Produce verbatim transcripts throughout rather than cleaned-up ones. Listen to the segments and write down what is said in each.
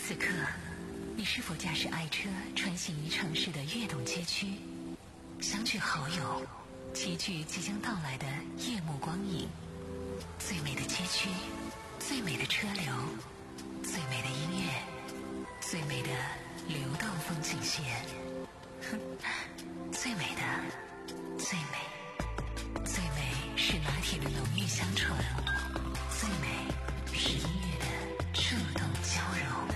此刻，你是否驾驶爱车穿行于城市的跃动街区，相聚好友，齐聚即将到来的夜幕光影？最美的街区，最美的车流，最美的音乐，最美的流动风景线，哼，最美的，最美，最美是拿铁的浓郁香醇，最美是音乐的触动交融。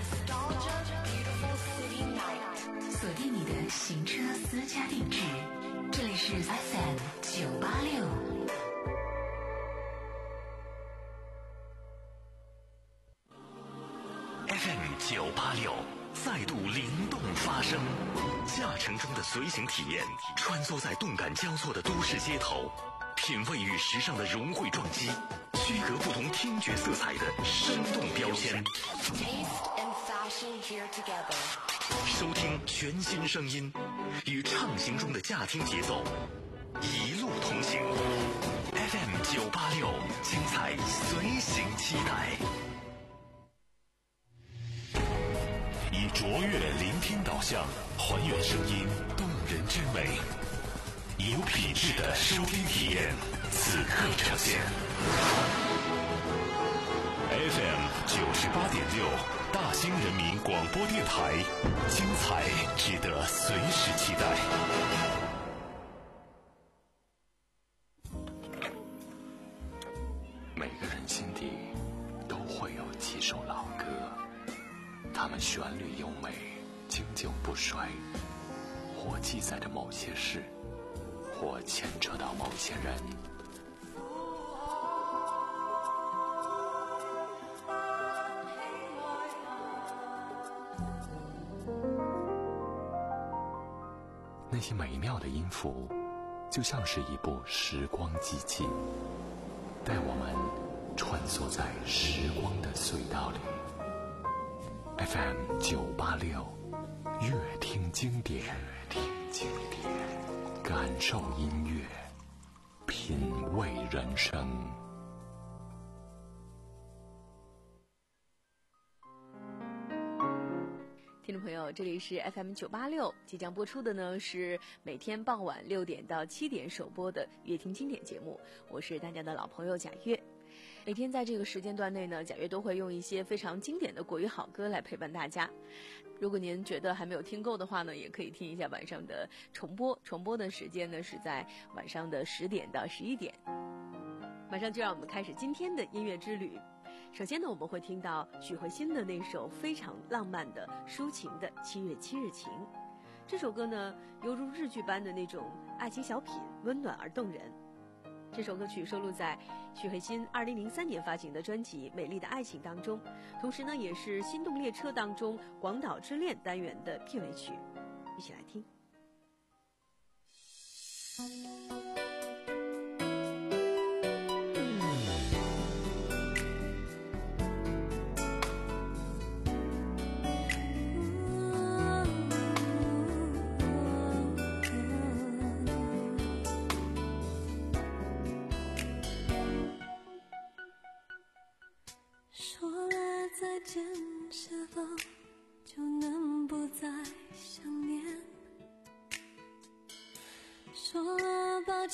锁定你的行车私家定制，这里是 F M 九八六。 F M 九八六再度灵动发声，驾乘中的随行体验，穿梭在动感交错的都市街头，品味与时尚的融汇撞击，区隔不同听觉色彩的生动标签。收听全新声音，与畅行中的驾听节奏一路同行。F M 九八六，精彩随行期待。以卓越聆听导向，还原声音动人之美，以有品质的收听体验，此刻呈现。F M 九十八点六，大兴人民广播电台，精彩值得随时期待。每个人心底都会有几首老歌，它们旋律优美，经久不衰，或记载着某些事，或牵扯到某些人。那些美妙的音符，就像是一部时光机器，带我们穿梭在时光的隧道里。F M 九八六，乐听经典，乐听经典，感受音乐，品味人生。 听众朋友，这里是 F M 九八六，即将播出的呢是每天傍晚六点到七点首播的乐听经典节目，我是大家的老朋友贾月。每天在这个时间段内呢，贾月都会用一些非常经典的国语好歌来陪伴大家。如果您觉得还没有听够的话呢，也可以听一下晚上的重播，重播的时间呢是在晚上的十点到十一点。马上就让我们开始今天的音乐之旅。首先呢，我们会听到许慧欣的那首非常浪漫的抒情的《七月七日晴》。这首歌呢，犹如日剧般的那种爱情小品，温暖而动人。这首歌曲收录在许慧欣二零零三年发行的专辑《美丽的爱情》当中，同时呢，也是《心动列车》当中《广岛之恋》单元的片尾曲。一起来听。 是否就能不再想念？说了抱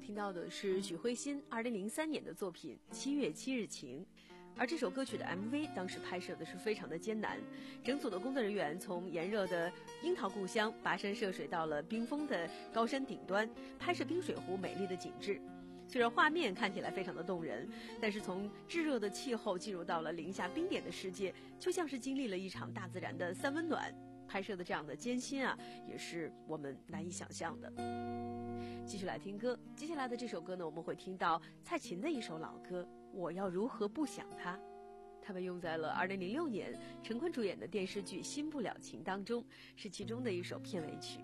听到的是许慧欣二零零三年的作品《七月七日晴》，而这首歌曲的 M V 当时拍摄的是非常的艰难，整组的工作人员从炎热的樱桃故乡跋山涉水到了冰封的高山顶端，拍摄冰水湖美丽的景致。虽然画面看起来非常的动人，但是从炙热的气候进入到了零下冰点的世界，就像是经历了一场大自然的三温暖。拍摄的这样的艰辛啊，也是我们难以想象的。继续来听歌，接下来的这首歌呢，我们会听到蔡琴的一首老歌《我要如何不想他》，它被用在了二零零六年陈坤主演的电视剧《新不了情》当中，是其中的一首片尾曲。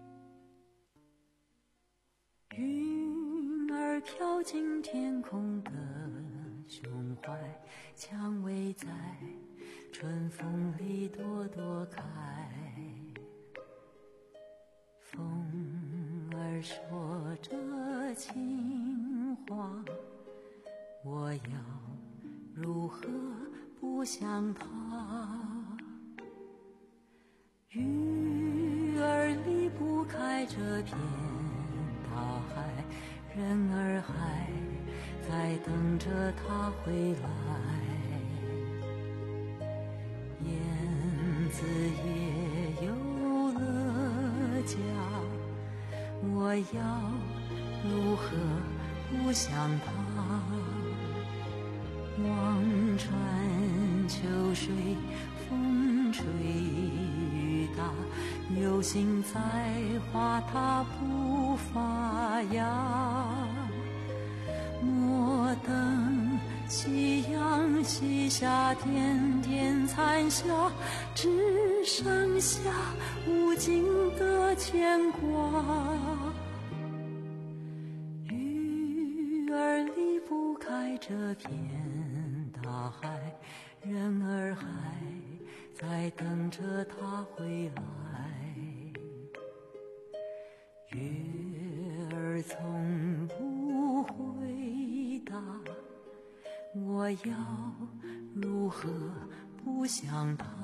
云儿飘进天空的胸怀，蔷薇在春风里朵朵开，风儿说着情话，我要如何不想他？鱼儿离不开这片大海，人儿还在等着他回来，燕子也有了家，我要如何不想他？望穿秋水，风吹雨打，有心栽花它不发芽。莫等夕阳西下，点点残霞，只剩下无尽的牵挂。鱼儿离不开这片大海，人儿还在等着他回来，月儿从不回答，我要如何不想他？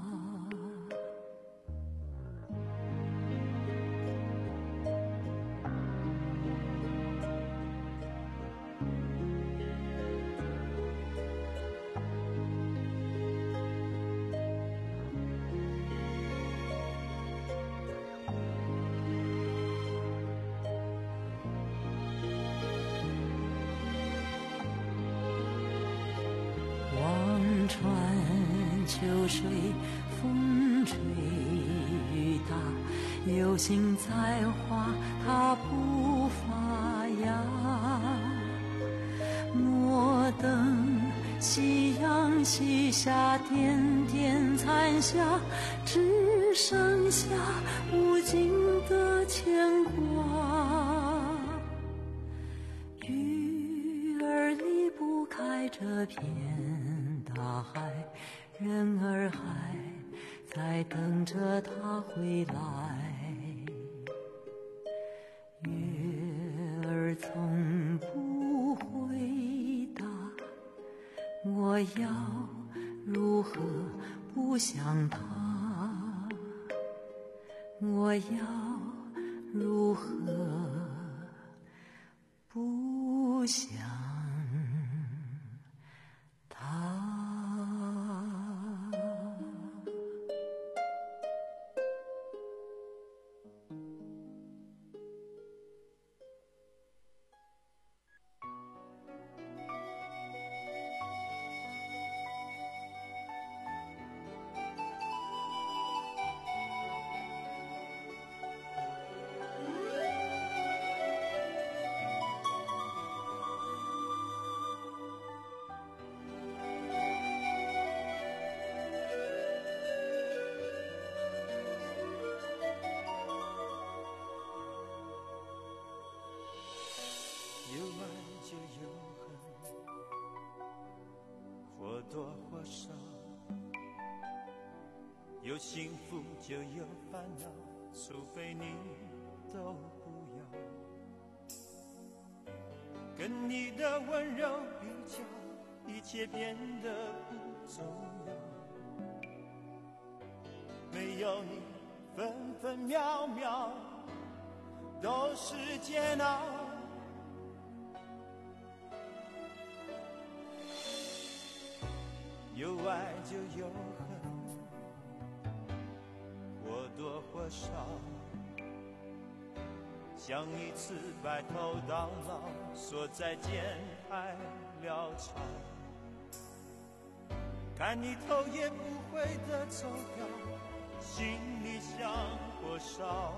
望穿秋水，风吹雨打，有心栽花它不发芽。莫等夕阳西下，点点残霞，只剩下无尽的牵挂。鱼儿离不开这片大海，人儿还在等着他回来，月儿从不回答，我要如何不想他？我要如何不想他？ 有爱就有恨，或多或少，有幸福就有烦恼，除非你都不要。跟你的温柔比较，一切变得不重要。没有你，分分秒秒都是煎熬。 有爱就有恨，或多或少，像一次白头到老，说再见还潦草，看你头也不回的走掉，心里像火烧，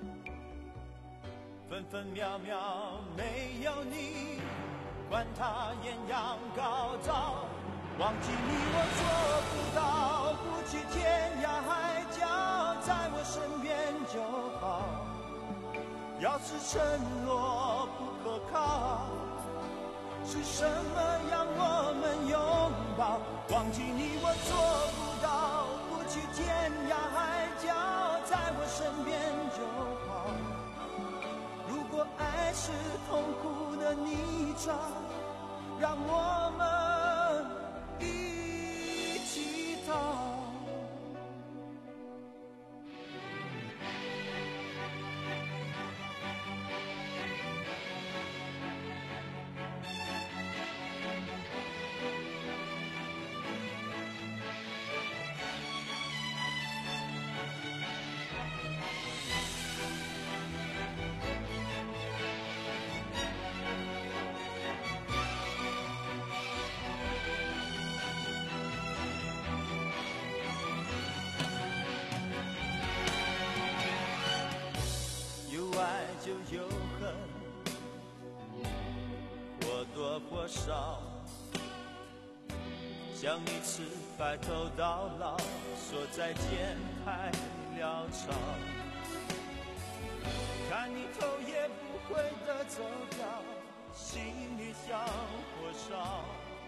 分分秒秒没有你，管他艳阳高照，忘记你我做不到，不去天涯海角，在我身边就好。要是承诺不可靠，是什么让我们拥抱？忘记你我做不到，不去天涯海角，在我身边就好。如果爱是痛苦的泥沼，让我们一起逃。就有恨，或多或少，像一次白头到老，说再见还潦草，看你头也不回的走掉，心里像火烧，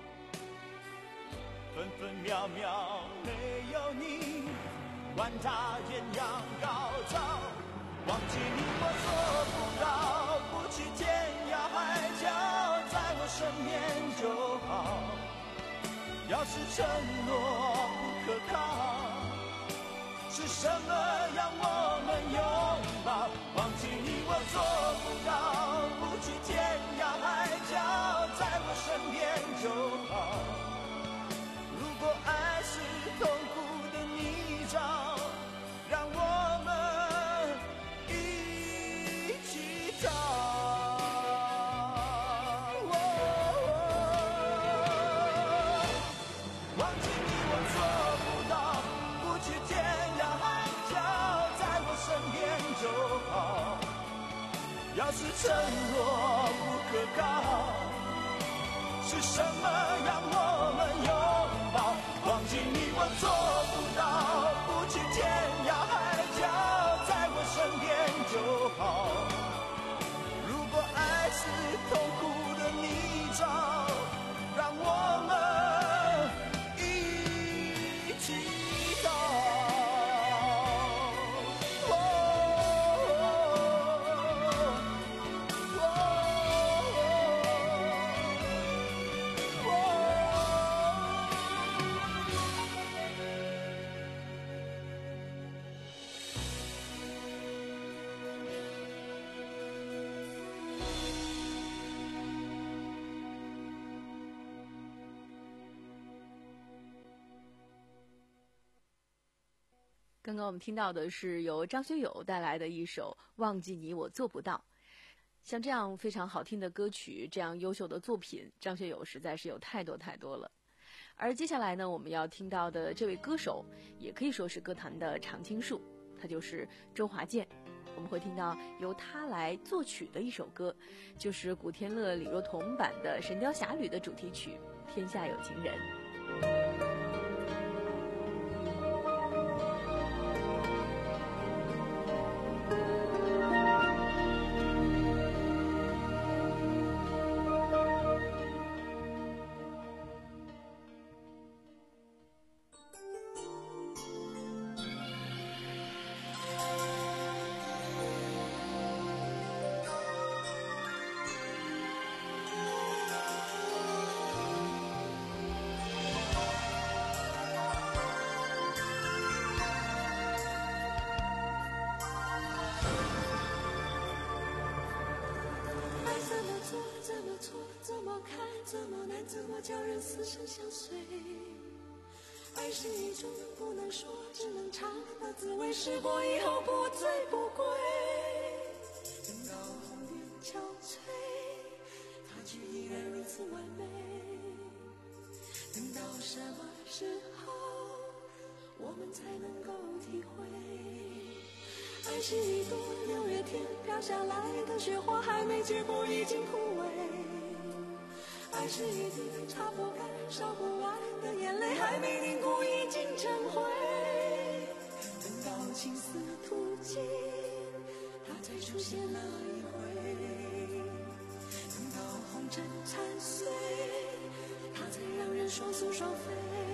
分分秒秒没有你，管它艳阳高照，忘记你我做不到，不去天涯海角，在我身边就好。要是承诺不可靠，是什么让我们拥抱？忘记你我做不到，不去天涯海角，在我身边就好。如果爱是痛苦的泥沼，让我们要是承诺不可靠，是什么让我们拥抱？忘记你我做不到，不去天涯海角，在我身边就好。如果爱是痛苦的泥沼，让我们一起逃。 刚刚我们听到的是由张学友带来的一首《忘记你我做不到》。像这样非常好听的歌曲，这样优秀的作品，张学友实在是有太多太多了。而接下来呢，我们要听到的这位歌手，也可以说是歌坛的常青树，他就是周华健。我们会听到由他来作曲的一首歌，就是古天乐、李若彤版的《神雕侠侣》的主题曲《天下有情人》。 怎么看，怎么难，怎么叫人死生相随？ 爱是一种不能说只能尝的滋味，试过以后不醉不归。等到红颜憔悴，它却依然如此完美。等到什么时候我们才能够体会，爱是一朵六月天飘下来的雪花，还没结果已经枯萎。爱是一滴擦不干烧不完的眼泪，还没凝固已经成灰。等到青丝吐尽，它才出现了一回。等到红尘残碎，它才让人双宿双飞。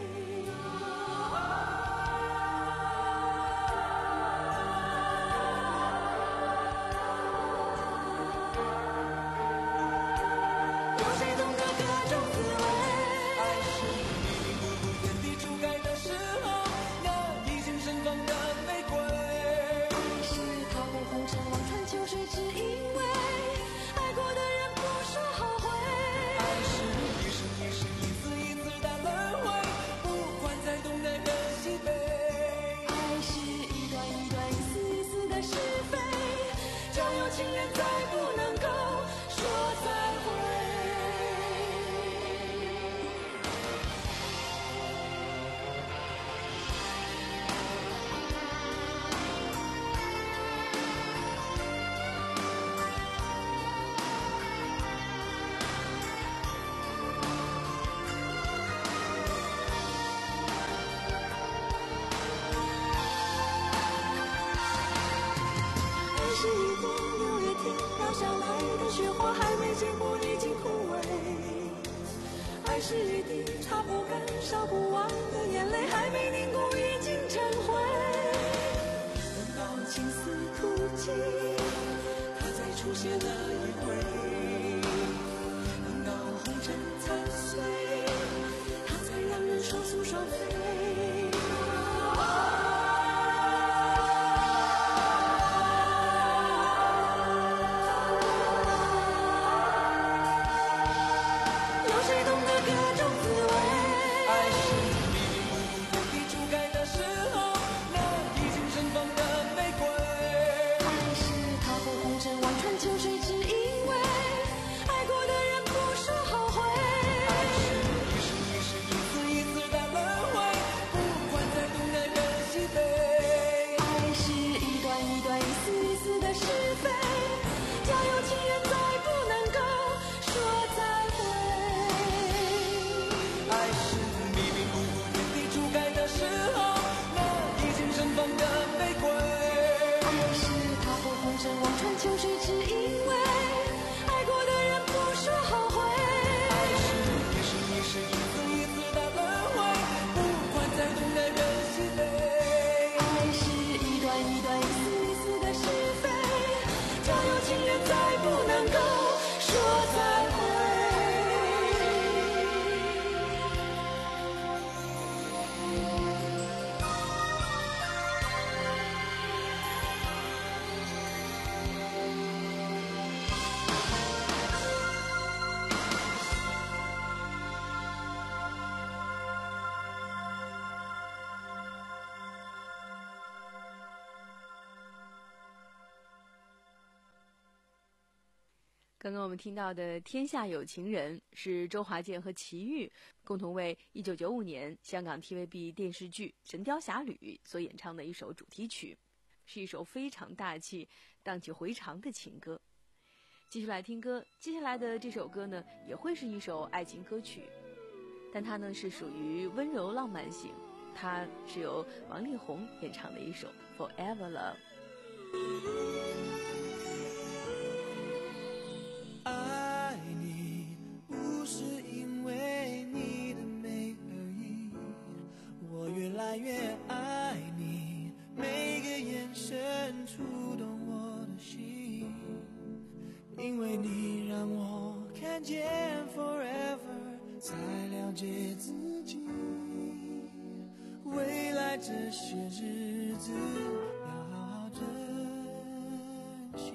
爱是一滴擦不干烧不完的眼泪，还没凝固已经成灰。等到青丝吐尽，它才出现了一回。等到红尘残碎，它才让人双宿双飞。 刚刚我们听到的《天下有情人》是周华健和齐豫共同为一九九五年香港 T V B 电视剧《神雕侠侣》所演唱的一首主题曲，是一首非常大气、荡气回肠的情歌。继续来听歌，接下来的这首歌呢，也会是一首爱情歌曲，但它呢是属于温柔浪漫型，它是由王力宏演唱的一首《Forever Love》。 爱你不是因为你的美而已，我越来越爱你，每个眼神触动我的心，因为你让我看见 forever， 才了解自己，未来这些日子要好好珍惜。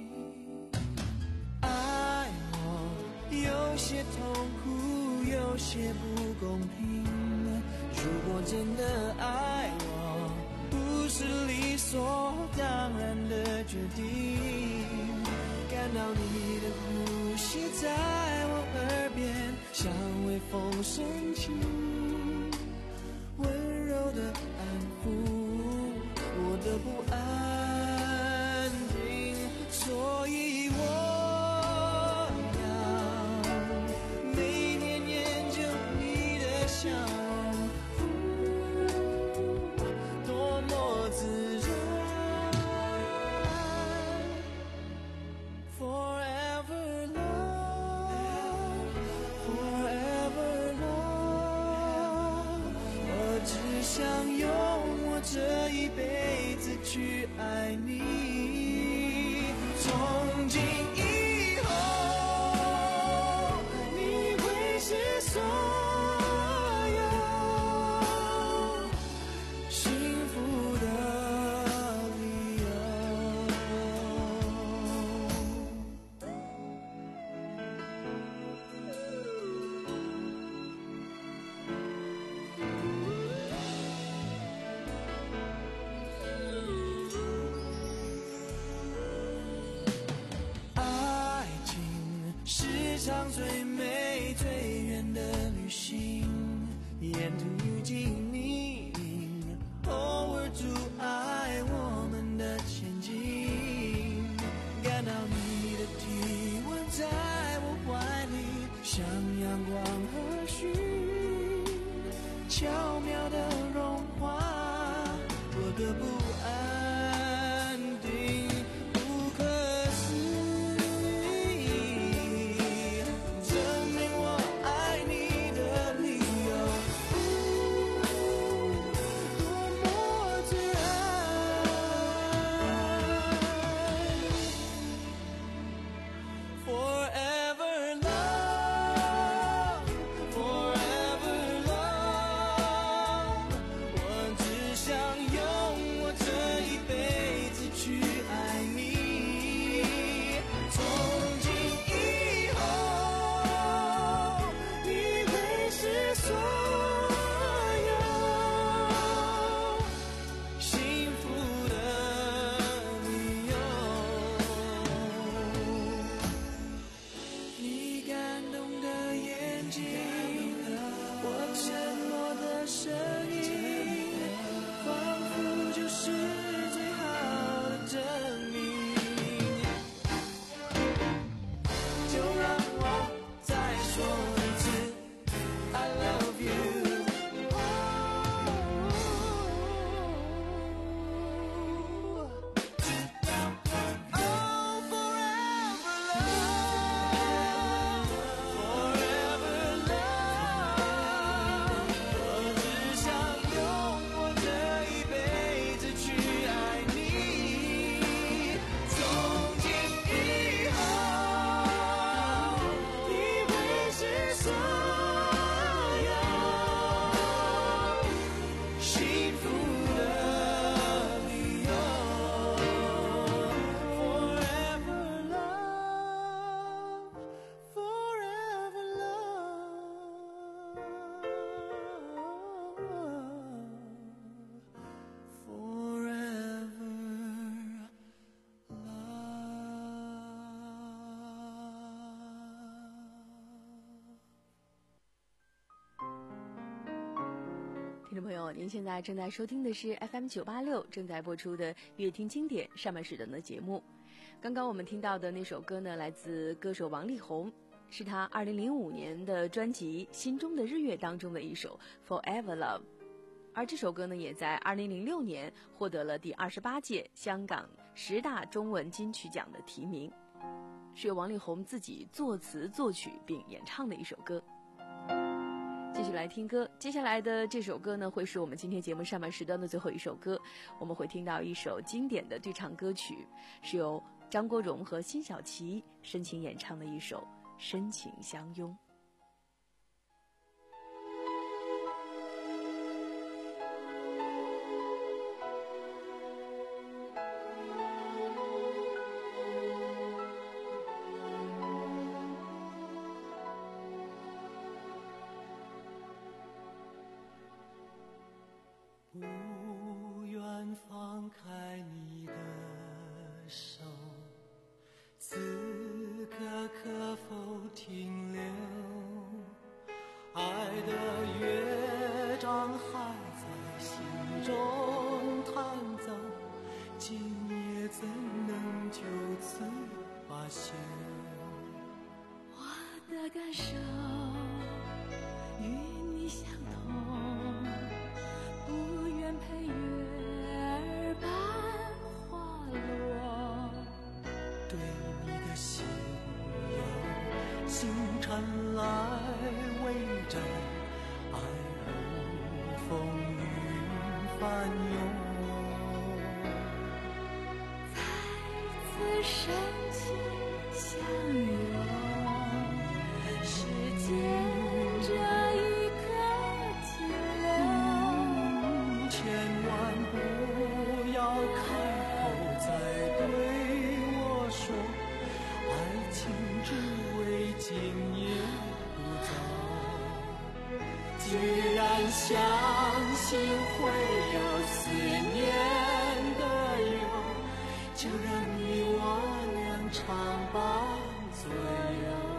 有些痛苦，有些不公平， 如果真的爱我，不是理所当然的决定，感到你的呼吸在我耳边，像微风升起，温柔的安抚我的不安定，所以我想用我这一辈子去爱你，从今以后你会是所有幸福的理由。场最美最远的旅行，沿途有经你，偶尔阻碍我们的前进，感到你的体温在我怀里，像阳光和煦，巧妙的融化我的不安定，不可思议，证明我爱你的理由，多么自然。Forever love, forever love， 我只想用我这一辈子去爱你，从今以后你会是所有幸福的理由。你感动的眼睛，我沉默的声音，仿佛就是最好的证明。就让我再说一次 I love you。 Oh, forever love, forever love， 我只想用我这一辈子去爱你，从今以后你会是所有幸福的理由。Forever love, forever love, forever love。 听众朋友，您现在正在收听的是 F M 九八六正在播出的乐听经典上半时段的节目。刚刚我们听到的那首歌呢，来自歌手王力宏，是他二零零五年的专辑《心中的日月》当中的一首 Forever Love。而这首歌呢，也在二零零六年获得了第二十八届香港十大中文金曲奖的提名，是由王力宏自己作词作曲并演唱的一首歌。继续来听歌，接下来的这首歌呢，会是我们今天节目上半时段的最后一首歌。我们会听到一首经典的对唱歌曲，是由张国荣和辛晓琪深情演唱的一首《深情相拥》。 不愿放开你的手，此刻可否停留？爱的乐章还在心中弹奏，今夜怎能就此罢休？ 我的感受与你相同，不愿陪月儿般滑落。 对你的心有星辰来围着，爱如风云翻涌。 再次深情相拥，时间这一刻停留。 千万不要开口再对我说，爱情只为今夜不走。既然相信会有思念的忧，就让你我俩常伴左右。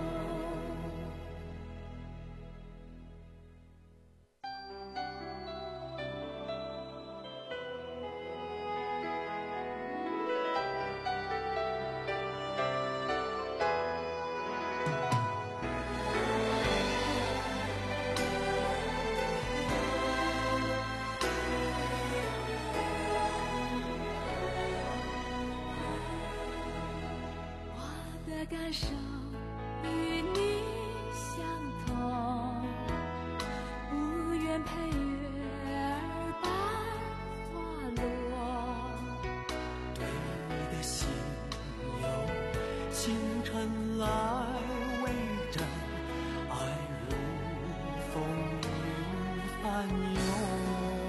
感受与你相同，不愿陪月儿般滑落。 对你的心有星辰来围着，爱如风云翻涌。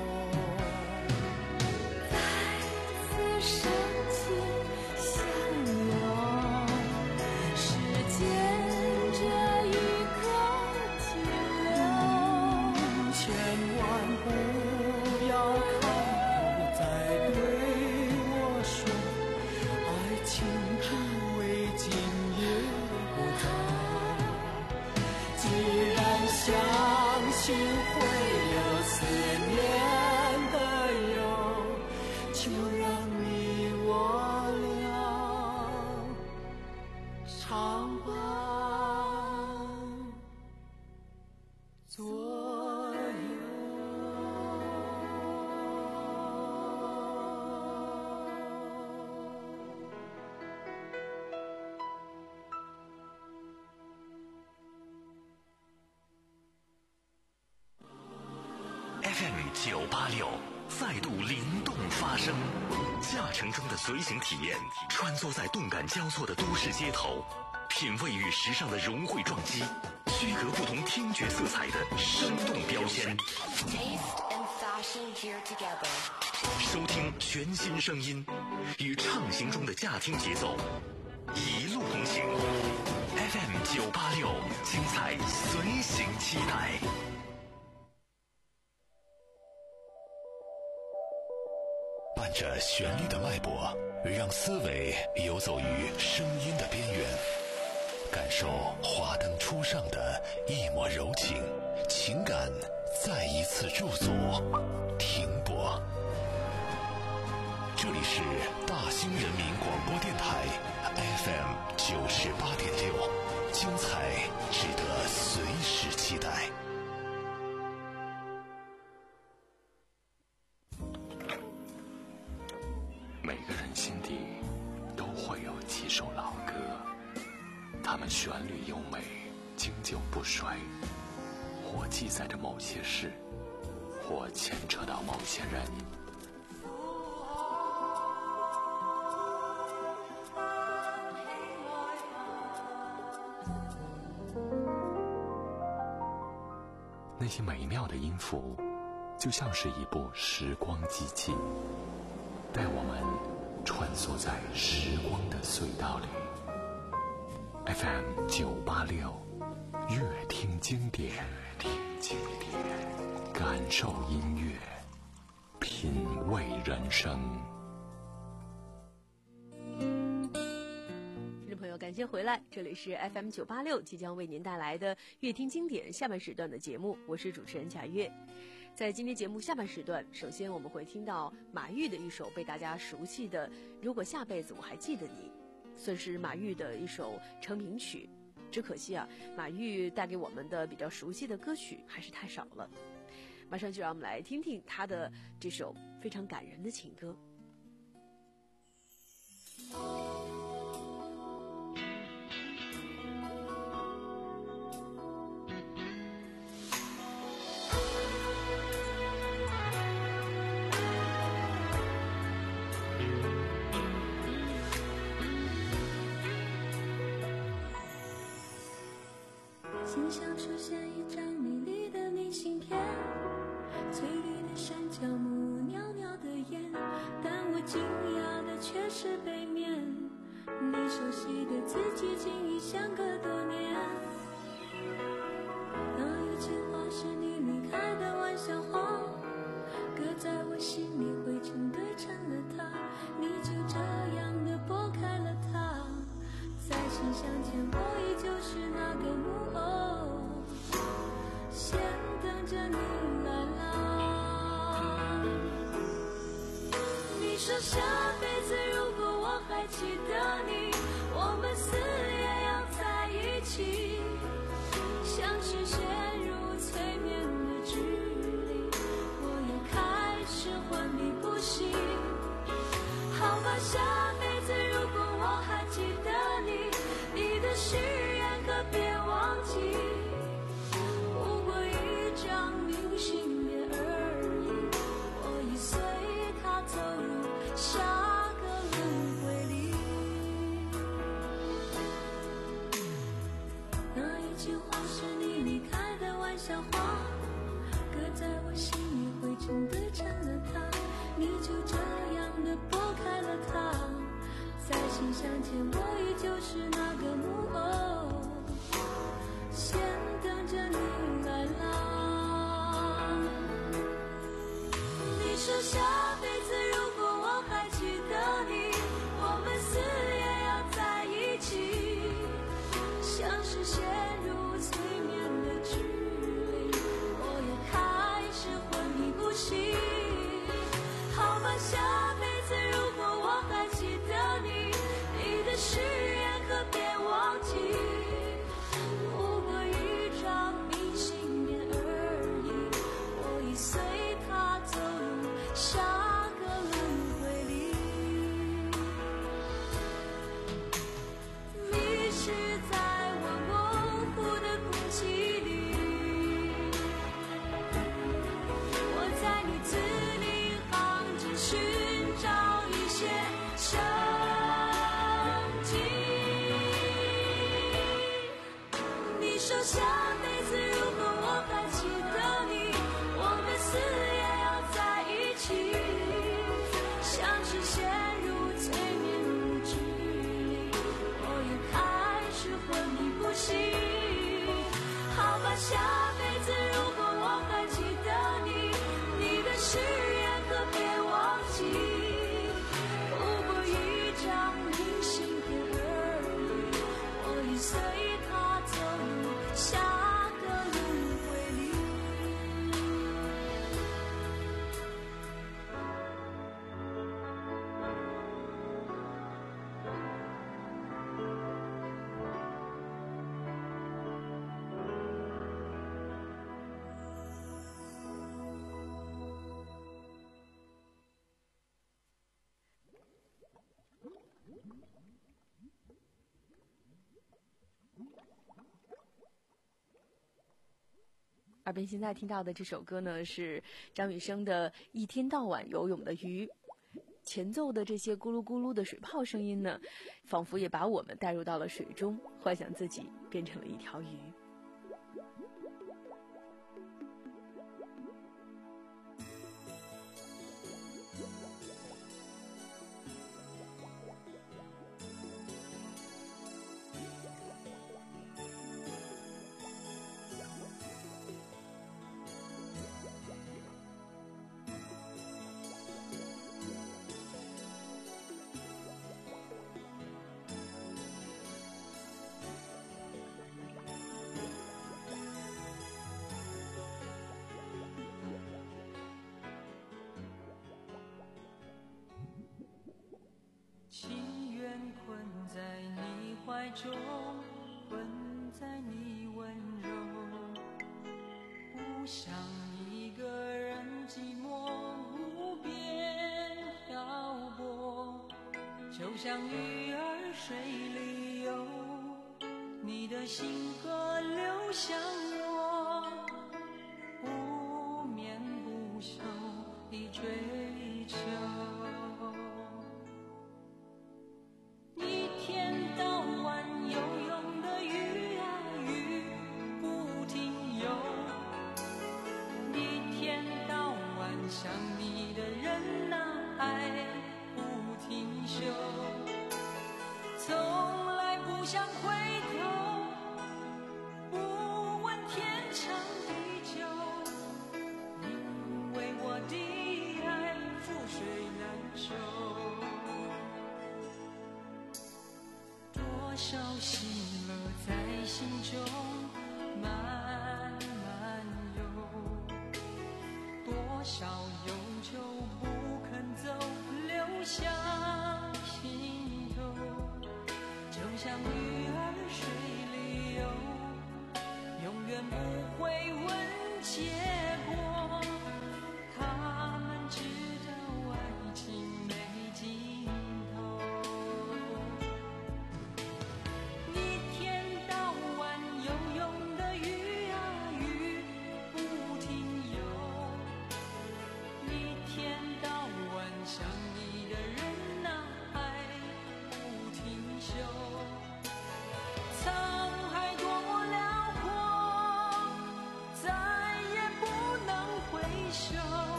再次深情相拥，时间这一刻停留。 千万不要开口再对我说，爱情只为今夜不走。既然相信会有思念的忧，就让你我俩常伴左右。 F M 九八六再度灵动发声，驾乘中的随行体验，穿梭在动感交错的都市街头，品味与时尚的融汇撞击，区隔不同听觉色彩的生动标签。 Taste and fashion here together. 收听全新声音，与畅行中的驾听节奏，一路同行。F M 九八六，精彩随行期待。伴着旋律的脉搏，让思维游走于声音的边缘，感受华灯初上的一抹柔情，情感再一次驻足停泊。这里是大兴人民广播电台 F M 九十八点六，精彩值得随时期待。每个人心底都会有几首老歌，它们旋律优美，经久不衰，或记载着某些事，或牵扯到某些人。那些美妙的音符，就像是一部时光机器，带我们穿梭在时光的隧道里。F M 九八六，乐听经典，乐听经典，感受音乐，品品味人生。 听众朋友，感谢回来，这里是 F M 九八六，即将为您带来的乐听经典下半时段的节目，我是主持人贾月。在今天节目下半时段，首先我们会听到马玉的一首被大家熟悉的《如果下辈子我还记得你》，算是马玉的一首成名曲。只可惜啊，马玉带给我们的比较熟悉的歌曲还是太少了。马上就让我们来听听他的这首非常感人的情歌。 心上出现一张美丽的明信片，翠绿的山脚木，袅袅的烟，但我惊讶的却是背面，你熟悉的字迹竟已相隔多年。那一句话是你离开的玩笑话，搁在我心里灰尘堆成了它，你就这样的拨开了它，在信箱前我依旧是那个木偶，先等着你来啦。你说下辈子如果我还记得你，我们死也要在一起，像是陷入催眠的距离，我又开始昏迷不醒。好吧，下辈子如果我还记得你，你的誓言可别忘记，不过一张明信片而已，我已随它走入下个轮回里。那一句话是你离开的玩笑话，搁在我心里灰尘堆成了它，你就这样的拨开了它，在信箱前我依旧是那个木偶，先等着你来啦。你说下辈子如果我还记得你，我们死也要在一起，像是陷入催眠的距离，我又开始昏迷不醒。好吧，下辈子如果我还记得你，你的誓言可别忘记，不过一张明信片而已，我已随它走入下个轮回里。迷失在我模糊的空气里，我在你字里行间寻找一些生机。你说下辈子如果我还记得你，我们死也要在一起，像是陷入催眠的距离，我又开始昏迷不醒。好吧，下辈子如果我还记得你，你的誓言可别忘记，不过一张明信片而已，我已随它走入下个轮回里。 耳边现在听到的这首歌呢，是张雨生的《一天到晚游泳的鱼》。前奏的这些咕噜咕噜的水泡声音呢，仿佛也把我们带入到了水中，幻想自己变成了一条鱼。 中，困在你温柔，不想一个人寂寞无边漂泊，就像鱼儿水里游，你的心河流向我，不眠不休地追求。一天到晚游泳的鱼啊鱼不停游，一天到晚想你的人啊爱不停休，从来不想回头，不问天长地久，因为我的爱覆水难收。多少喜乐在心中慢慢游，多少忧愁不肯走流向心头，就像鱼儿水里游，永远不会问结果，他们知道爱情没尽头。一天到晚游泳的鱼啊鱼不停游，一天到晚想你的人啊爱不停休，沧海多么辽阔，再也不能回首，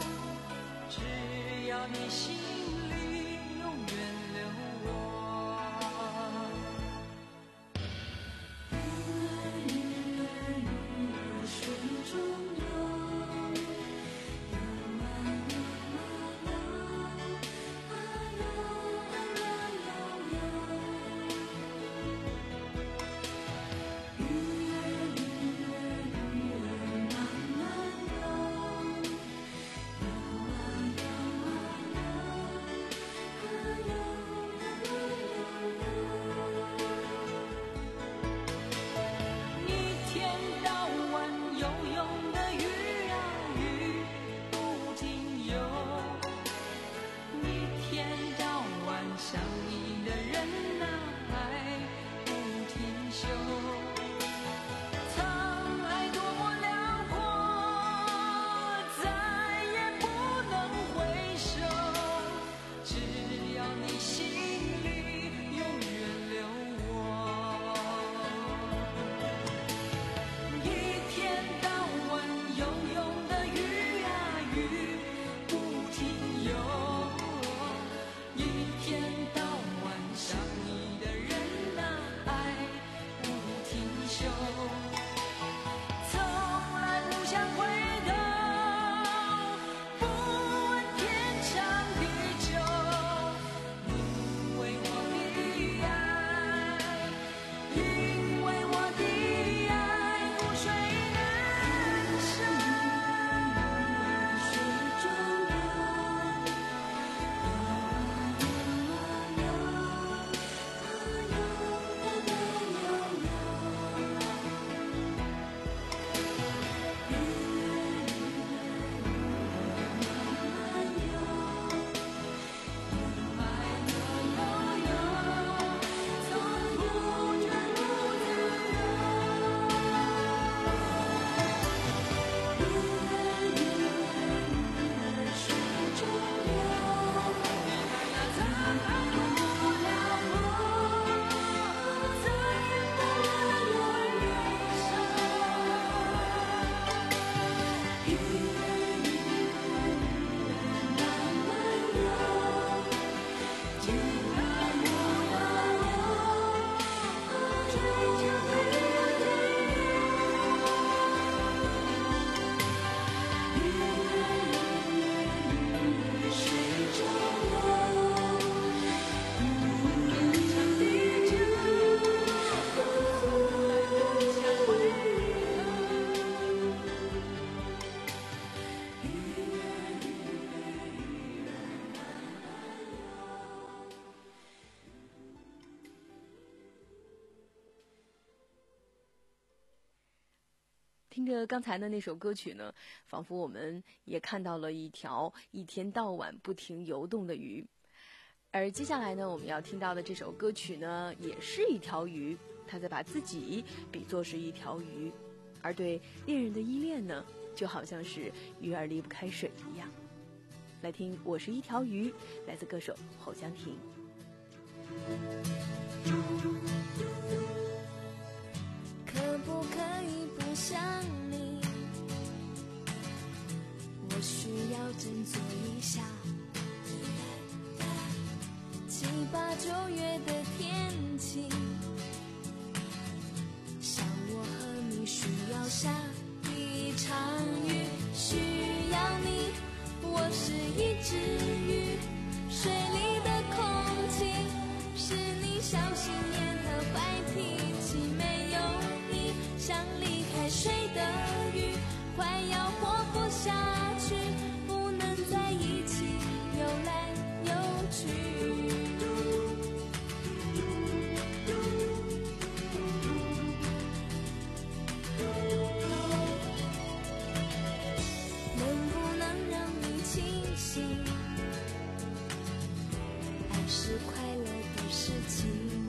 只要你心里永远留我。鱼儿鱼儿水中游，游啊游啊游，啊游啊游游游。鱼儿鱼儿鱼儿慢慢游，游啊游啊游。 听着刚才的那首歌曲呢，仿佛我们也看到了一条一天到晚不停游动的鱼。而接下来呢，我们要听到的这首歌曲呢，也是一条鱼，它在把自己比作是一条鱼，而对恋人的依恋呢，就好像是鱼儿离不开水一样。来听《我是一条鱼》，来自歌手侯湘婷。 可不可以不想你？我需要振作一下。七八九月的天气，像我和你需要下一场雨，需要你。我是一只鱼，水里的空气是你小心眼和坏脾气，没有你像离开水的鱼，快要活不下去，不能在一起游来游去。能不能让你清醒？爱是快乐的事情，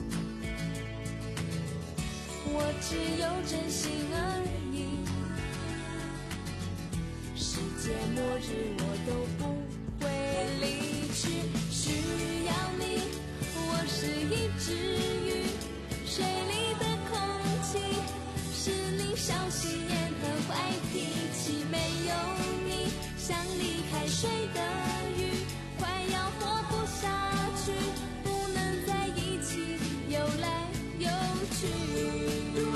我只有真心而已。世界末日我都不会离去，需要你。我是一只鱼，水里的空气是你小心眼和坏脾气，没有你像离开水的鱼，快要活不下去，不能在一起游来游去。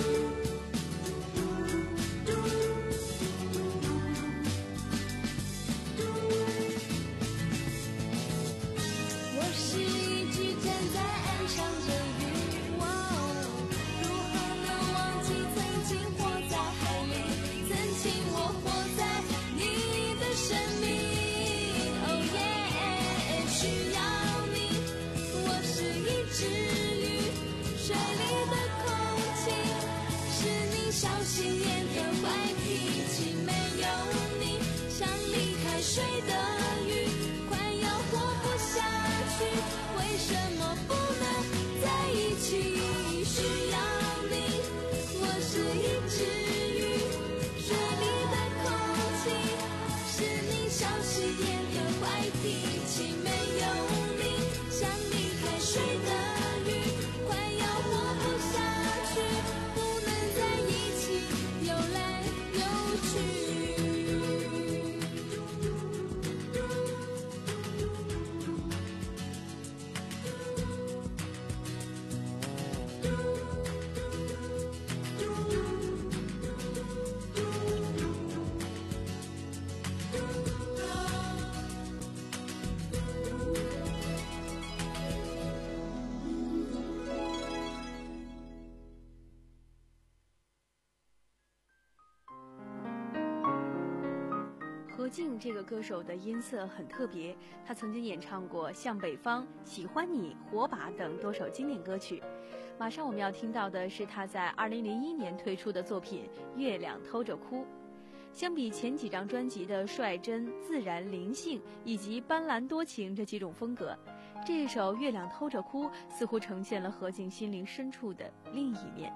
我是一只站在岸上的鱼，哇哦，如何能忘记曾经活在海里，曾经我活在你的生命。哦耶，需要你。我是一只鱼，水里的空气是你小心眼和坏脾气，没有你像离开水的鱼，快要活不下去，为什么不能在一起？需要你。我是一只鱼，水里的空气是你小心眼和坏脾气，没有你像离开水的鱼，快要活不下去，不能在一起游来游去。 何静这个歌手的音色很特别，她曾经演唱过《向北方》《喜欢你》《火把》等多首经典歌曲。马上我们要听到的是她在二零零一年推出的作品《月亮偷着哭》。相比前几张专辑的率真、自然、灵性以及斑斓多情这几种风格，这首《月亮偷着哭》似乎呈现了何静心灵深处的另一面。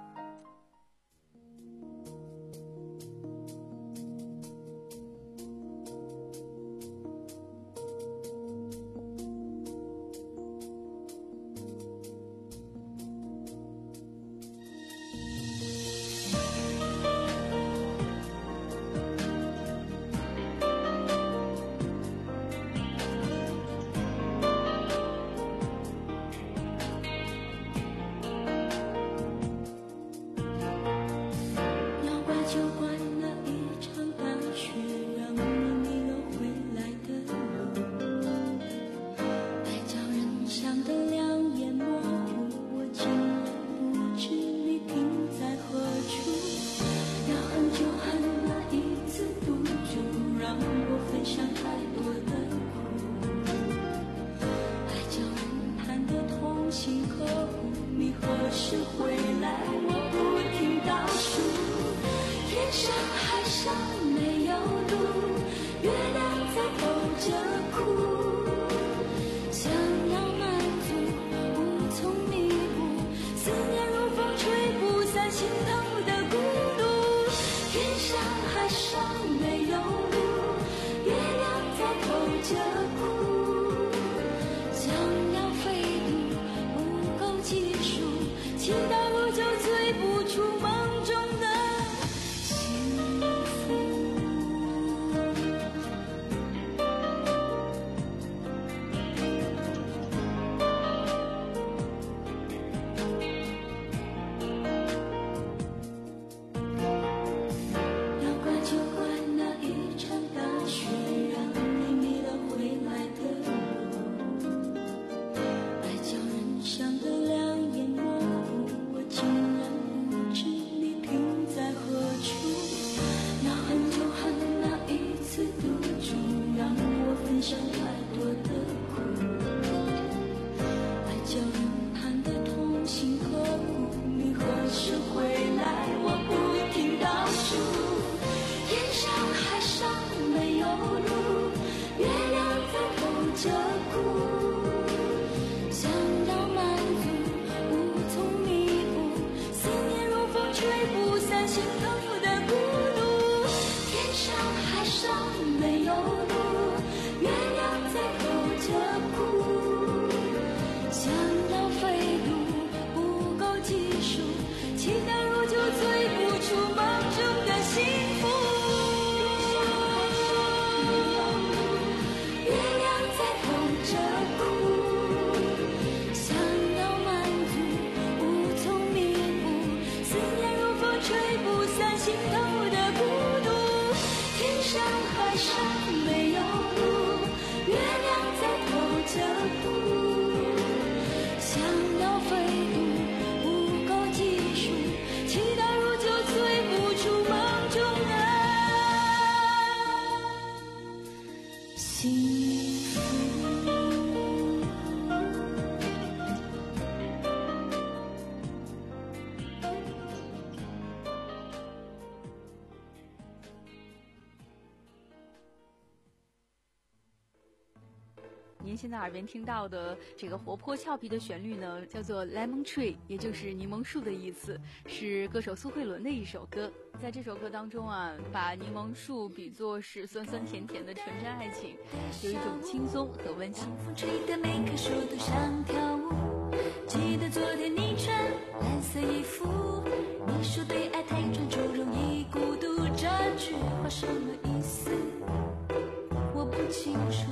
着哭，想要满足无从弥补，思念如风吹不散心头的孤独。天上海上没有路，月亮在偷着哭，想要飞渡不够技术，祈祷如就追不出梦中的幸福。要怪就怪那一场大雪，让你迷了回来的路，爱叫人想得两眼模糊，我竟然不知你停在何处。那恨就恨那一次赌注，让我分享太多的苦，爱叫人盼得痛心刻骨，你何时回来我不停倒数。天上海上没有路，月亮在偷着哭，想要满足无从弥补，思念如风吹不散心头的孤独。天上海上没有路，月亮在偷着哭，想要飞渡不够技术，期待如就追不出梦中的幸福。月亮在偷着哭，想要满足无从弥补，思念如风吹不散心头的孤独。天上海上没有路，月亮在偷着哭，想要飞渡不够技术，期待如就追不出梦中的幸福。 您现在耳边听到的这个活泼俏皮的旋律呢，叫做 Lemon Tree， 也就是柠檬树的意思，是歌手苏慧伦的一首歌。在这首歌当中啊，把柠檬树比作是酸酸甜甜的纯真爱情，有一种轻松和温馨。 风吹的每棵树都想跳舞，记得昨天你穿蓝色衣服，你说对爱太专注容易孤独，这句话什么意思我不清楚。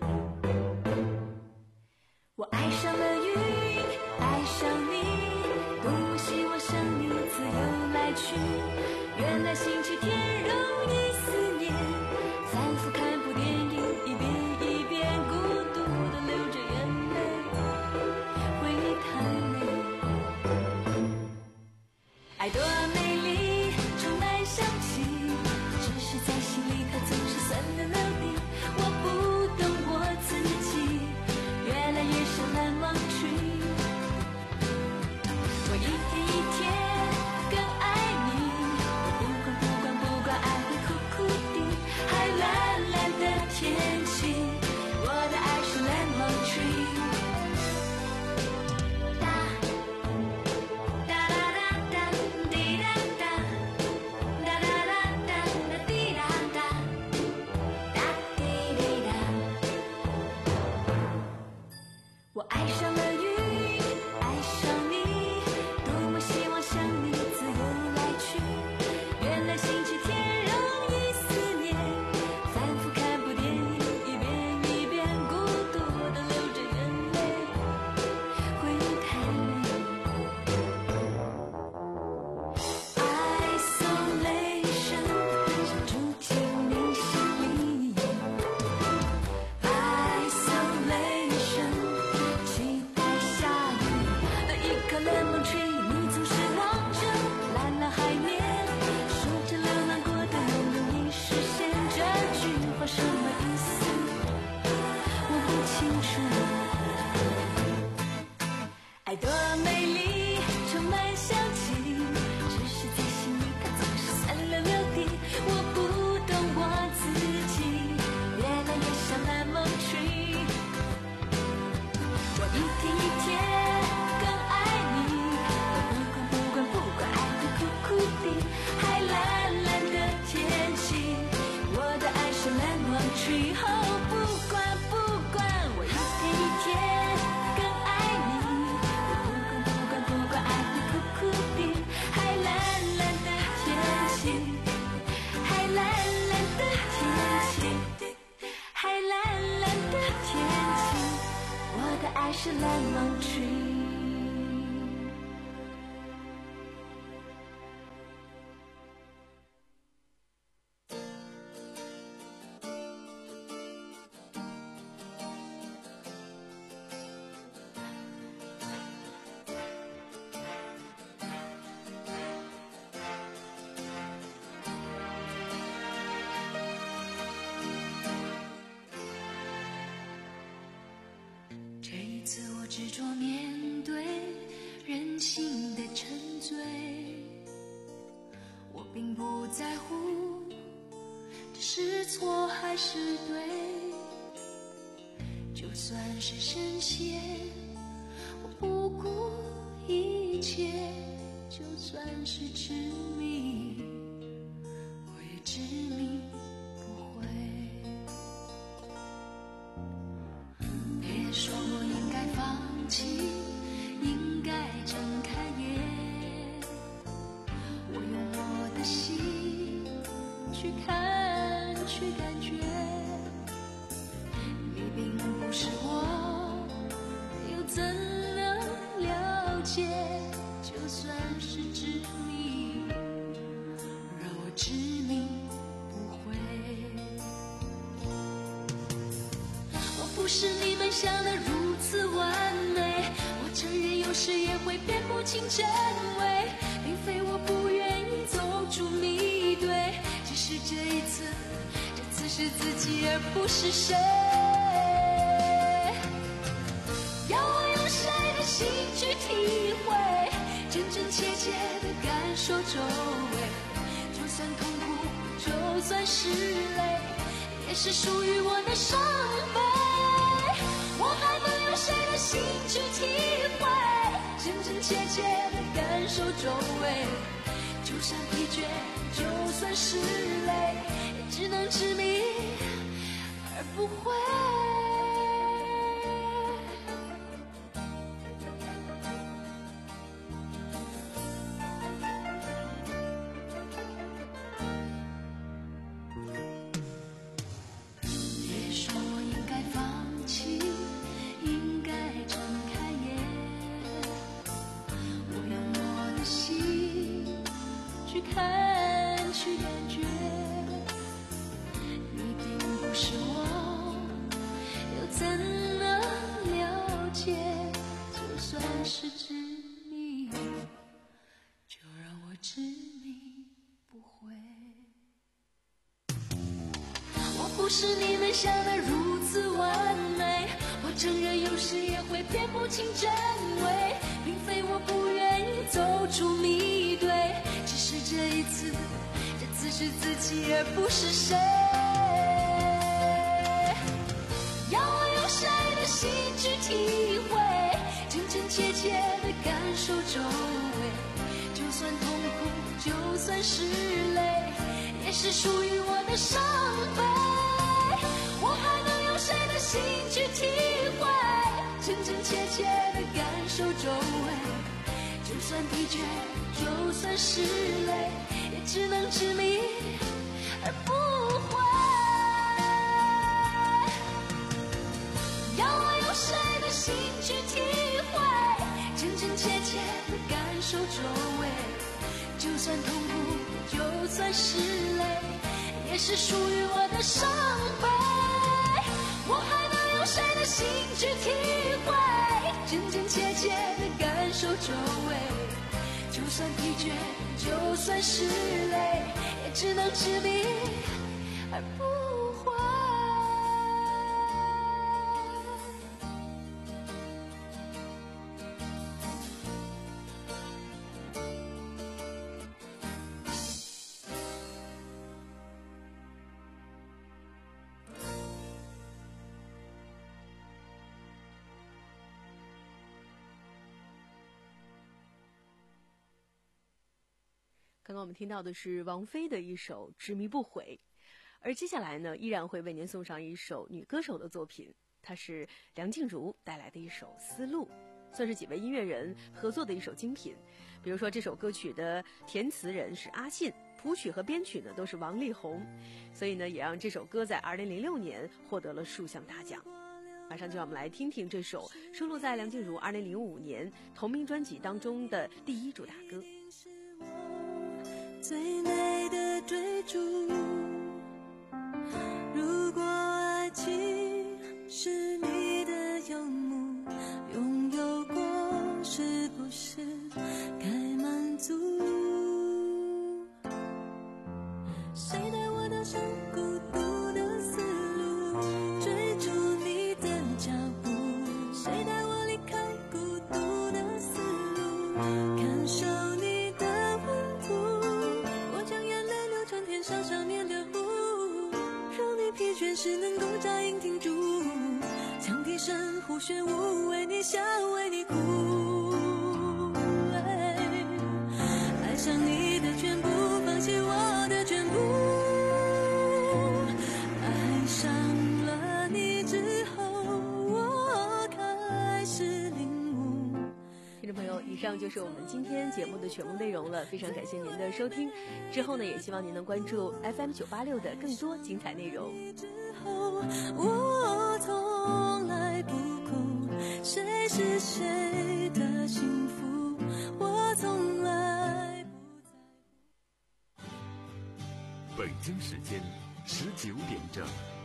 我爱上了云，爱上你，多么希望像你自由来去，原来星期天容易思念，反复看部电影，一遍一遍孤独地流着眼泪，回忆太累。爱多美丽，充满香气，只是在心里它总是酸溜溜的，我不懂我自己，越来越像蓝忘曲。我一天一天更爱你，不管不管不管爱会苦苦的，还蓝蓝的天气，我的爱是 lemon tree。哒哒哒哒哒滴哒哒，哒哒哒哒哒滴哒哒，哒滴滴哒。我爱上了云，爱上你，多么希望像你自由来去，原来星期天容易思念，反复看部电影，一遍一遍孤独地流着眼泪，回忆太累。Isolation 是住进你心里，Isolation 期待下雨的一颗 lemon tree， 你总是望着蓝蓝海面，说着流浪过的梦容易实现，这句话什么意思我不清楚。爱多美丽，充满香气，只是在心里它总是酸溜溜的，我不懂我自己，越来越像蓝是蓝芒群。 执着面对人性的沉醉，我并不在乎这是错还是对，就算是深陷，我不顾一切，就算是痴迷，我也执迷不悔。别说我应该放弃，应该睁开眼，我用我的心去看去感觉，你并不是我，又怎能了解，就算是执迷，让我执迷不悔。我不是你们想的如此完美，我承认有时也会辨不清真伪，并非我不愿意走出迷堆，只是这一次，这次是自己而不是谁。要我用谁的心去体会，真真切切的感受周围，就算痛苦，就算是泪，也是属于我的伤悲。我还能用谁的心去体会，真真切切的感受周围，就算疲倦，就算是累，也只能执迷而不悔。别说我应该放弃，应该睁开眼，我用我的心去看去感觉，你并不是我，又怎能了解，就算是执迷，就让我执迷不悔。我不是你们想的如此完美，我承认有时也会辨不清真伪，并非我不愿意走出迷堆，只是这一次，这次是自己而不是谁。要我用谁的心去体会，真真切切的感受周围，就算痛苦，就算是累，也是属于我的伤悲。我还能用谁的心去体会，真真切切的感受周围，就算疲倦，就算是累，也只能执迷而不悔。要我用谁的心去体会，真真切切的感受周围，就算痛苦，就算是累，也是属于我的伤悲。我还能用谁的心去体会，真真切切的感受周围，就算疲倦，就算是累，也只能执迷而不悔。 刚刚我们听到的是王菲的一首《执迷不悔》，而接下来呢，依然会为您送上一首女歌手的作品，它是梁静茹带来的一首《丝路》，算是几位音乐人合作的一首精品。比如说这首歌曲的填词人是阿信，谱曲和编曲呢都是王力宏，所以呢，也让这首歌在二零零六年获得了数项大奖。 马上就让我们来听听这首收录在梁静茹二零零五年同名专辑当中的第一主打歌。 最美的追逐，如果爱情是你的游牧，拥有过是不是该满足？谁带我踏上孤独的丝路，追逐你的脚步？谁带我离开孤独的丝路，感受你的温度？我将眼泪流成天上少年的湖，让你疲倦时能够扎营停住，羌笛声呼旋舞，为你笑为你哭。爱上你的全部，放弃我的全部。爱上了你之后，我开始领悟。 听众朋友，以上就是我们今天节目的全部内容了，非常感谢您的收听。之后呢，也希望您能关注 F M 九八六的更多精彩内容。 之后我从来不哭，谁是谁的幸福，我从来不在乎。 北京时间十九点整。